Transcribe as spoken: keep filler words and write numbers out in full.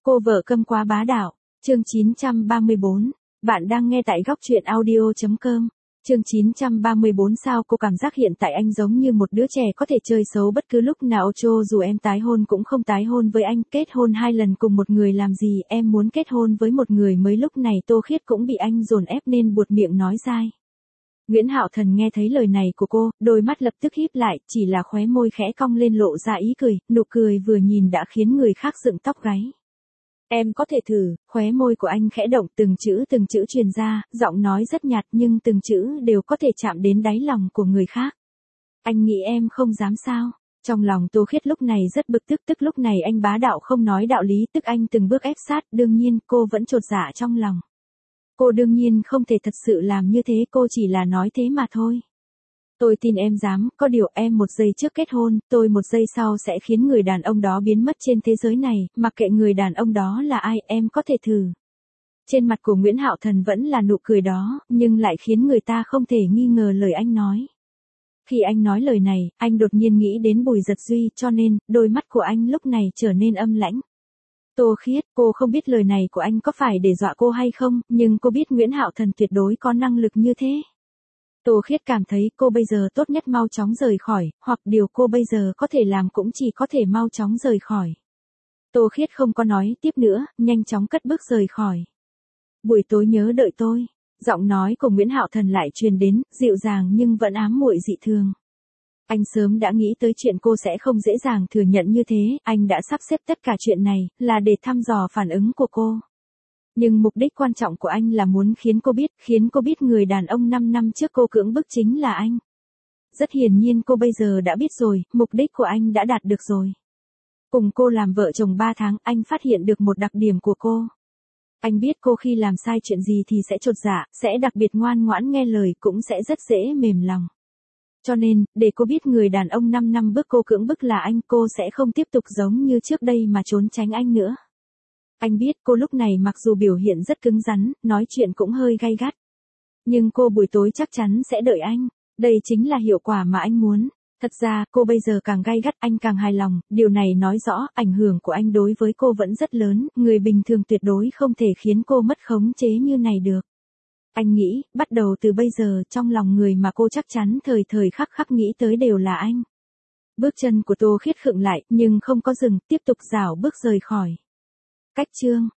Cô vợ câm quá bá đạo, chương chín trăm ba mươi bốn. Bạn đang nghe tại góc truyện audio chấm com. Chương chín trăm ba mươi bốn. Sao cô cảm giác hiện tại anh giống như một đứa trẻ có thể chơi xấu bất cứ lúc nào, cho dù em tái hôn cũng không tái hôn với anh, kết hôn hai lần cùng một người làm gì, em muốn kết hôn với một người mới. Lúc này Tô Khiết cũng bị anh dồn ép nên buột miệng nói dai. Nguyễn Hạo Thần nghe thấy lời này của cô, đôi mắt lập tức híp lại, chỉ là khóe môi khẽ cong lên lộ ra ý cười, nụ cười vừa nhìn đã khiến người khác dựng tóc gáy. Em có thể thử, khóe môi của anh khẽ động, từng chữ từng chữ truyền ra, giọng nói rất nhạt nhưng từng chữ đều có thể chạm đến đáy lòng của người khác. Anh nghĩ em không dám sao? Trong lòng Tô Khiết lúc này rất bực tức, tức lúc này anh bá đạo không nói đạo lý, tức anh từng bước ép sát, đương nhiên cô vẫn chột dạ trong lòng. Cô đương nhiên không thể thật sự làm như thế, cô chỉ là nói thế mà thôi. Tôi tin em dám, có điều em một giây trước kết hôn, tôi một giây sau sẽ khiến người đàn ông đó biến mất trên thế giới này, mặc kệ người đàn ông đó là ai, em có thể thử. Trên mặt của Nguyễn Hạo Thần vẫn là nụ cười đó, nhưng lại khiến người ta không thể nghi ngờ lời anh nói. Khi anh nói lời này, anh đột nhiên nghĩ đến Bùi Giật Duy, cho nên, đôi mắt của anh lúc này trở nên âm lãnh. Tô Khiết, cô không biết lời này của anh có phải để dọa cô hay không, nhưng cô biết Nguyễn Hạo Thần tuyệt đối có năng lực như thế. Tô Khiết cảm thấy cô bây giờ tốt nhất mau chóng rời khỏi, hoặc điều cô bây giờ có thể làm cũng chỉ có thể mau chóng rời khỏi. Tô Khiết không có nói tiếp nữa, nhanh chóng cất bước rời khỏi. Buổi tối nhớ đợi tôi. Giọng nói của Nguyễn Hạo Thần lại truyền đến, dịu dàng nhưng vẫn ám muội dị thường. Anh sớm đã nghĩ tới chuyện cô sẽ không dễ dàng thừa nhận như thế, anh đã sắp xếp tất cả chuyện này, là để thăm dò phản ứng của cô. Nhưng mục đích quan trọng của anh là muốn khiến cô biết, khiến cô biết người đàn ông năm năm trước cô cưỡng bức chính là anh. Rất hiển nhiên cô bây giờ đã biết rồi, mục đích của anh đã đạt được rồi. Cùng cô làm vợ chồng ba tháng, anh phát hiện được một đặc điểm của cô. Anh biết cô khi làm sai chuyện gì thì sẽ chột dạ, sẽ đặc biệt ngoan ngoãn nghe lời, cũng sẽ rất dễ mềm lòng. Cho nên, để cô biết người đàn ông năm năm bước cô cưỡng bức là anh, cô sẽ không tiếp tục giống như trước đây mà trốn tránh anh nữa. Anh biết cô lúc này mặc dù biểu hiện rất cứng rắn, nói chuyện cũng hơi gay gắt. Nhưng cô buổi tối chắc chắn sẽ đợi anh. Đây chính là hiệu quả mà anh muốn. Thật ra, cô bây giờ càng gay gắt anh càng hài lòng, điều này nói rõ ảnh hưởng của anh đối với cô vẫn rất lớn, người bình thường tuyệt đối không thể khiến cô mất khống chế như này được. Anh nghĩ, bắt đầu từ bây giờ, trong lòng người mà cô chắc chắn thời thời khắc khắc nghĩ tới đều là anh. Bước chân của Tô Khiết khựng lại, nhưng không có dừng, tiếp tục rảo bước rời khỏi. Cách chương